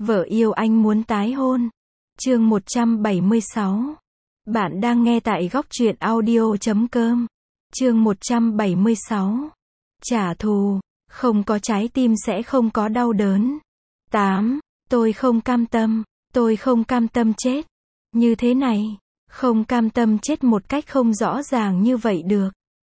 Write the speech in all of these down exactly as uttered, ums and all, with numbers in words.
Vợ yêu anh muốn tái hôn. Chương một trăm bảy mươi sáu. Bạn đang nghe tại góc truyện audio chấm com. Chương một trăm bảy mươi sáu. Trả thù, không có trái tim sẽ không có đau đớn. tám. Tôi không cam tâm, tôi không cam tâm chết. Như thế này, không cam tâm chết một cách không rõ ràng như vậy được.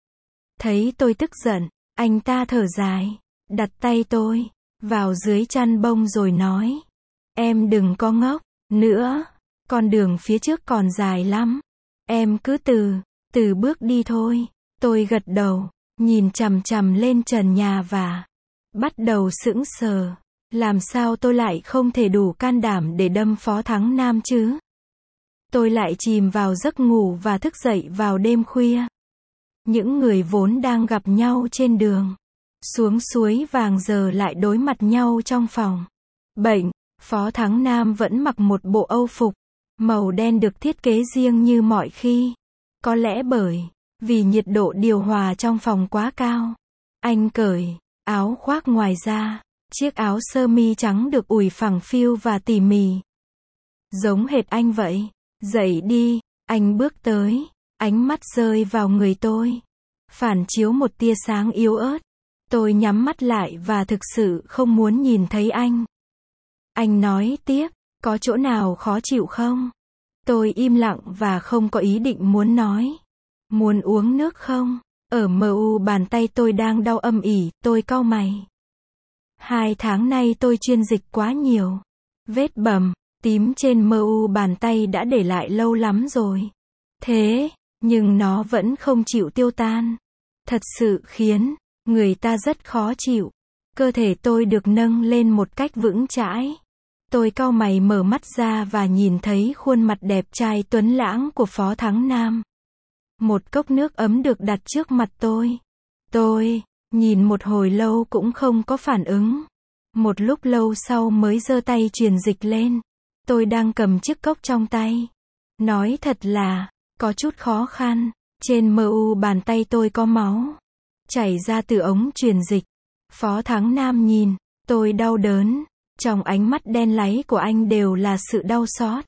Thấy tôi tức giận, anh ta thở dài, đặt tay tôi vào dưới chăn bông rồi nói: Em đừng có ngốc nữa, con đường phía trước còn dài lắm. Em cứ từ, từ bước đi thôi. Tôi gật đầu, nhìn chằm chằm lên trần nhà và bắt đầu sững sờ. Làm sao tôi lại không thể đủ can đảm để đâm Phó Thắng Nam chứ? Tôi lại chìm vào giấc ngủ và thức dậy vào đêm khuya. Những người vốn đang gặp nhau trên đường xuống suối vàng giờ lại đối mặt nhau trong phòng bệnh. Phó Thắng Nam vẫn mặc một bộ âu phục màu đen được thiết kế riêng như mọi khi. Có lẽ bởi vì nhiệt độ điều hòa trong phòng quá cao, anh cởi áo khoác ngoài ra. Chiếc áo sơ mi trắng được ủi phẳng phiu và tỉ mỉ. Giống hệt anh vậy. Dậy đi, anh bước tới, ánh mắt rơi vào người tôi, phản chiếu một tia sáng yếu ớt. Tôi nhắm mắt lại và thực sự không muốn nhìn thấy anh. Anh nói tiếp, có chỗ nào khó chịu không? Tôi im lặng và không có ý định muốn nói. Muốn uống nước không? Ở mờ u bàn tay tôi đang đau âm ỉ, tôi cau mày. Hai tháng nay tôi chuyên dịch quá nhiều. Vết bầm tím trên mờ u bàn tay đã để lại lâu lắm rồi. Thế, nhưng nó vẫn không chịu tiêu tan. Thật sự khiến người ta rất khó chịu. Cơ thể tôi được nâng lên một cách vững chãi. Tôi cau mày mở mắt ra và nhìn thấy khuôn mặt đẹp trai tuấn lãng của Phó Thắng Nam. Một cốc nước ấm được đặt trước mặt tôi. Tôi nhìn một hồi lâu cũng không có phản ứng. Một lúc lâu sau mới giơ tay truyền dịch lên. Tôi đang cầm chiếc cốc trong tay. Nói thật là có chút khó khăn. Trên mờ u bàn tay tôi có máu chảy ra từ ống truyền dịch. Phó Thắng Nam nhìn tôi đau đớn. Trong ánh mắt đen láy của anh đều là sự đau xót.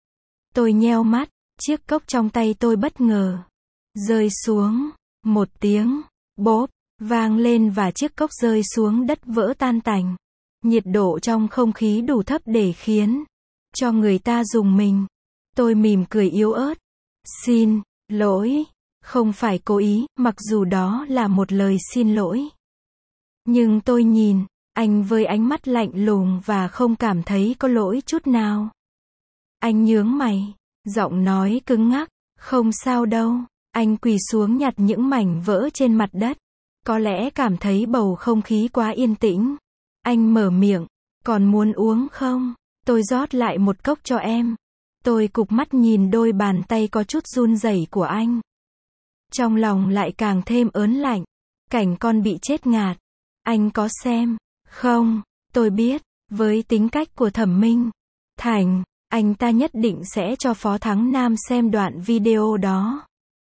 Tôi nheo mắt. Chiếc cốc trong tay tôi bất ngờ rơi xuống. Một tiếng bốp vang lên và chiếc cốc rơi xuống đất vỡ tan tành. Nhiệt độ trong không khí đủ thấp để khiến cho người ta rùng mình. Tôi mỉm cười yếu ớt. Xin lỗi, không phải cố ý, mặc dù đó là một lời xin lỗi. Nhưng tôi nhìn anh với ánh mắt lạnh lùng và không cảm thấy có lỗi chút nào. Anh nhướng mày, giọng nói cứng ngắc, không sao đâu. Anh quỳ xuống nhặt những mảnh vỡ trên mặt đất. Có lẽ cảm thấy bầu không khí quá yên tĩnh. Anh mở miệng, còn muốn uống không? Tôi rót lại một cốc cho em. Tôi cụp mắt nhìn đôi bàn tay có chút run rẩy của anh. Trong lòng lại càng thêm ớn lạnh. Cảnh con bị chết ngạt. Anh có xem không? Tôi biết, với tính cách của Thẩm Minh Thành, anh ta nhất định sẽ cho Phó Thắng Nam xem đoạn video đó.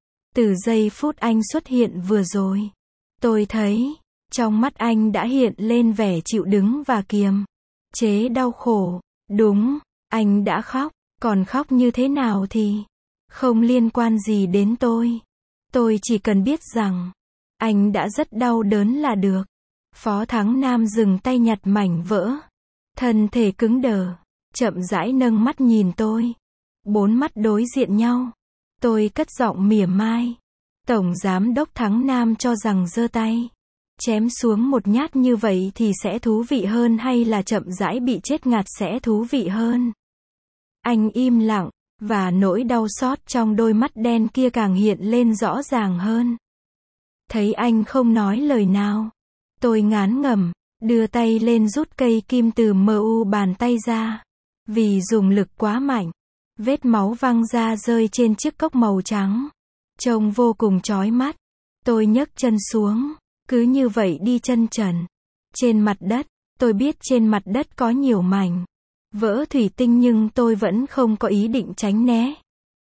Từ giây phút anh xuất hiện vừa rồi, tôi thấy trong mắt anh đã hiện lên vẻ chịu đựng và kiềm chế đau khổ. Đúng, anh đã khóc, còn khóc như thế nào thì không liên quan gì đến tôi. Tôi chỉ cần biết rằng anh đã rất đau đớn là được. Phó Thắng Nam dừng tay nhặt mảnh vỡ, thân thể cứng đờ, chậm rãi nâng mắt nhìn tôi. Bốn mắt đối diện nhau. Tôi cất giọng mỉa mai. Tổng Giám đốc Thắng Nam cho rằng giơ tay chém xuống một nhát như vậy thì sẽ thú vị hơn hay là chậm rãi bị chết ngạt sẽ thú vị hơn? Anh im lặng, và nỗi đau xót trong đôi mắt đen kia càng hiện lên rõ ràng hơn. Thấy anh không nói lời nào, tôi ngán ngẩm, đưa tay lên rút cây kim từ mờ u bàn tay ra. Vì dùng lực quá mạnh, vết máu văng ra rơi trên chiếc cốc màu trắng. Trông vô cùng chói mắt. Tôi nhấc chân xuống, cứ như vậy đi chân trần. Trên mặt đất, tôi biết trên mặt đất có nhiều mảnh vỡ thủy tinh nhưng tôi vẫn không có ý định tránh né.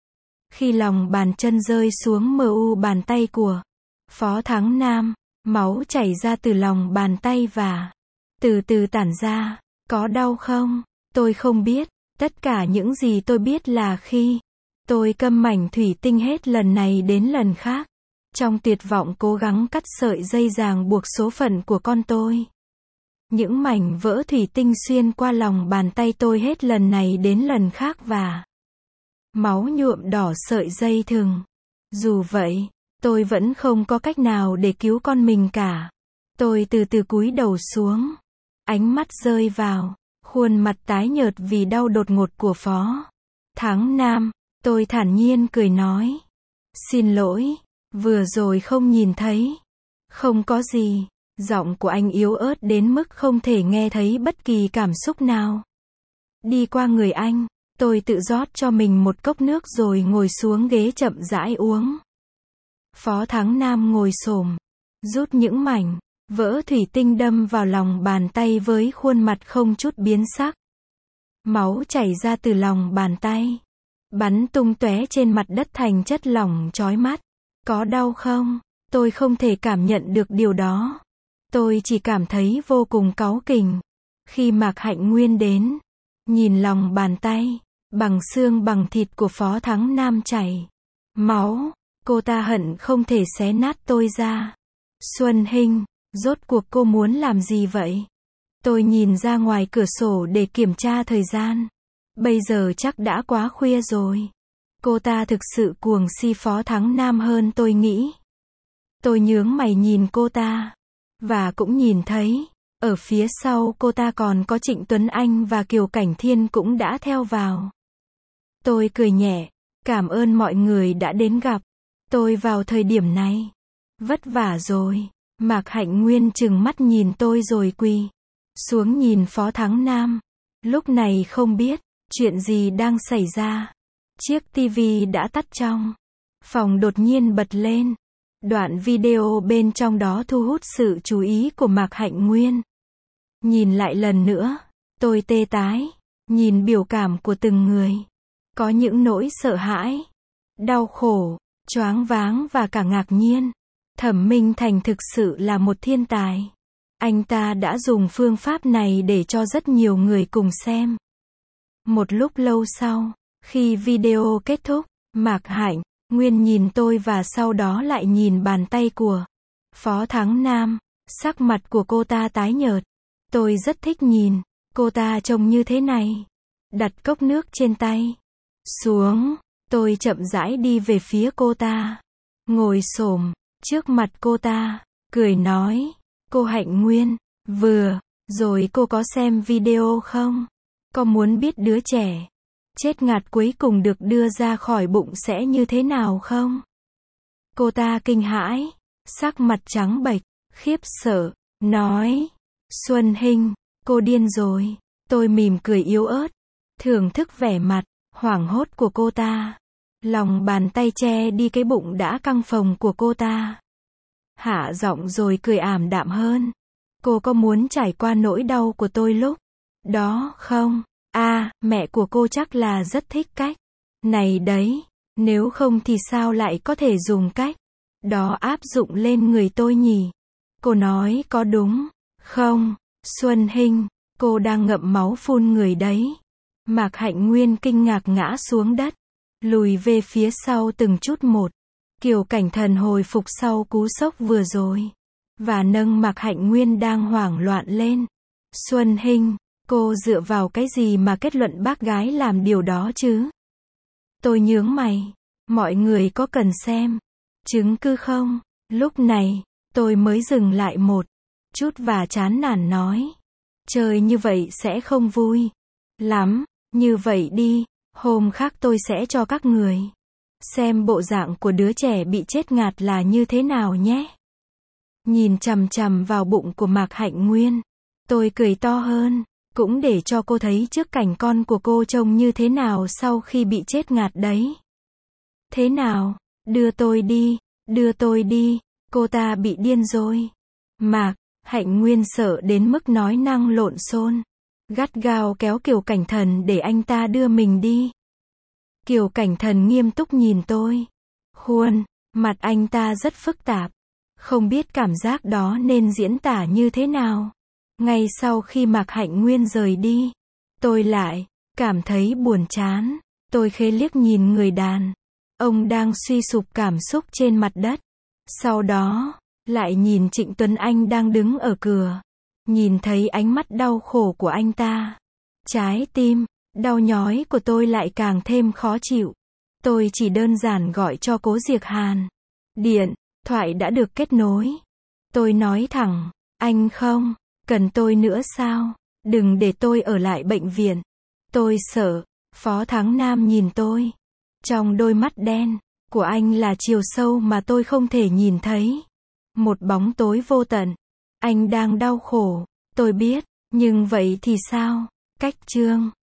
Khi lòng bàn chân rơi xuống mờ u bàn tay của Phó Thắng Nam, máu chảy ra từ lòng bàn tay và từ từ tản ra. Có đau không? Tôi không biết. Tất cả những gì tôi biết là khi tôi câm mảnh thủy tinh hết lần này đến lần khác, trong tuyệt vọng cố gắng cắt sợi dây ràng buộc số phận của con tôi. Những mảnh vỡ thủy tinh xuyên qua lòng bàn tay tôi hết lần này đến lần khác và máu nhuộm đỏ sợi dây thừng. Dù vậy, tôi vẫn không có cách nào để cứu con mình cả. Tôi từ từ cúi đầu xuống. Ánh mắt rơi vào khuôn mặt tái nhợt vì đau đột ngột của Phó Thắng Nam. Tôi thản nhiên cười nói. Xin lỗi, vừa rồi không nhìn thấy. Không có gì. Giọng của anh yếu ớt đến mức không thể nghe thấy bất kỳ cảm xúc nào. Đi qua người anh, tôi tự rót cho mình một cốc nước rồi ngồi xuống ghế chậm rãi uống. Phó Thắng Nam ngồi xổm, rút những mảnh vỡ thủy tinh đâm vào lòng bàn tay với khuôn mặt không chút biến sắc. Máu chảy ra từ lòng bàn tay, bắn tung tóe trên mặt đất thành chất lỏng chói mắt. Có đau không? Tôi không thể cảm nhận được điều đó. Tôi chỉ cảm thấy vô cùng cáu kỉnh. Khi Mạc Hạnh Nguyên đến, nhìn lòng bàn tay, bằng xương bằng thịt của Phó Thắng Nam chảy máu, cô ta hận không thể xé nát tôi ra. Xuân Hinh, rốt cuộc cô muốn làm gì vậy? Tôi nhìn ra ngoài cửa sổ để kiểm tra thời gian. Bây giờ chắc đã quá khuya rồi. Cô ta thực sự cuồng si Phó Thắng Nam hơn tôi nghĩ. Tôi nhướng mày nhìn cô ta. Và cũng nhìn thấy, ở phía sau cô ta còn có Trịnh Tuấn Anh và Kiều Cảnh Thiên cũng đã theo vào. Tôi cười nhẹ, cảm ơn mọi người đã đến gặp tôi vào thời điểm này. Vất vả rồi. Mạc Hạnh Nguyên trừng mắt nhìn tôi rồi quỳ xuống nhìn Phó Thắng Nam. Lúc này không biết chuyện gì đang xảy ra. Chiếc tivi đã tắt trong phòng đột nhiên bật lên. Đoạn video bên trong đó thu hút sự chú ý của Mạc Hạnh Nguyên. Nhìn lại lần nữa, tôi tê tái, nhìn biểu cảm của từng người. Có những nỗi sợ hãi, đau khổ, choáng váng và cả ngạc nhiên. Thẩm Minh Thành thực sự là một thiên tài. Anh ta đã dùng phương pháp này để cho rất nhiều người cùng xem. Một lúc lâu sau, khi video kết thúc, Mạc Hạnh Nguyên nhìn tôi và sau đó lại nhìn bàn tay của Phó Thắng Nam. Sắc mặt của cô ta tái nhợt. Tôi rất thích nhìn cô ta trông như thế này. Đặt cốc nước trên tay xuống, tôi chậm rãi đi về phía cô ta. Ngồi xổm trước mặt cô ta, cười nói, cô Hạnh Nguyên, vừa rồi cô có xem video không? Có muốn biết đứa trẻ chết ngạt cuối cùng được đưa ra khỏi bụng sẽ như thế nào không? Cô ta kinh hãi, sắc mặt trắng bệch, khiếp sợ, nói, Xuân Hinh, cô điên rồi. Tôi mỉm cười yếu ớt, thưởng thức vẻ mặt hoảng hốt của cô ta. Lòng bàn tay che đi cái bụng đã căng phồng của cô ta. Hạ giọng rồi cười ảm đạm hơn. Cô có muốn trải qua nỗi đau của tôi lúc đó không? À, mẹ của cô chắc là rất thích cách này đấy. Nếu không thì sao lại có thể dùng cách đó áp dụng lên người tôi nhỉ? Cô nói có đúng không, Xuân Hinh? Cô đang ngậm máu phun người đấy. Mạc Hạnh Nguyên kinh ngạc ngã xuống đất, lùi về phía sau từng chút một. Kiều Cảnh Thần hồi phục sau cú sốc vừa rồi, và nâng Mạc Hạnh Nguyên đang hoảng loạn lên. Xuân Hinh, cô dựa vào cái gì mà kết luận bác gái làm điều đó chứ? Tôi nhướng mày. Mọi người có cần xem chứng cứ không? Lúc này, tôi mới dừng lại một chút và chán nản nói. Chơi như vậy sẽ không vui lắm. Như vậy đi, hôm khác tôi sẽ cho các người xem bộ dạng của đứa trẻ bị chết ngạt là như thế nào nhé. Nhìn chằm chằm vào bụng của Mạc Hạnh Nguyên, tôi cười to hơn, cũng để cho cô thấy trước cảnh con của cô trông như thế nào sau khi bị chết ngạt đấy. Thế nào? Đưa tôi đi, đưa tôi đi, cô ta bị điên rồi. Mạc Hạnh Nguyên sợ đến mức nói năng lộn xộn, gắt gao kéo Kiều Cảnh Thần để anh ta đưa mình đi. Kiều Cảnh Thần nghiêm túc nhìn tôi. Khuôn mặt anh ta rất phức tạp, không biết cảm giác đó nên diễn tả như thế nào. Ngay sau khi Mạc Hạnh Nguyên rời đi, Tôi lại cảm thấy buồn chán. Tôi khẽ liếc nhìn người đàn ông đang suy sụp cảm xúc trên mặt đất. Sau đó, lại nhìn Trịnh Tuấn Anh đang đứng ở cửa. Nhìn thấy ánh mắt đau khổ của anh ta. Trái tim đau nhói của tôi lại càng thêm khó chịu. Tôi chỉ đơn giản gọi cho Cố Diệc Hàn. Điện thoại đã được kết nối. Tôi nói thẳng, anh không cần tôi nữa sao? Đừng để tôi ở lại bệnh viện. Tôi sợ. Phó Thắng Nam nhìn tôi. Trong đôi mắt đen của anh là chiều sâu mà tôi không thể nhìn thấy. Một bóng tối vô tận. Anh đang đau khổ. Tôi biết, nhưng vậy thì sao? Cách chương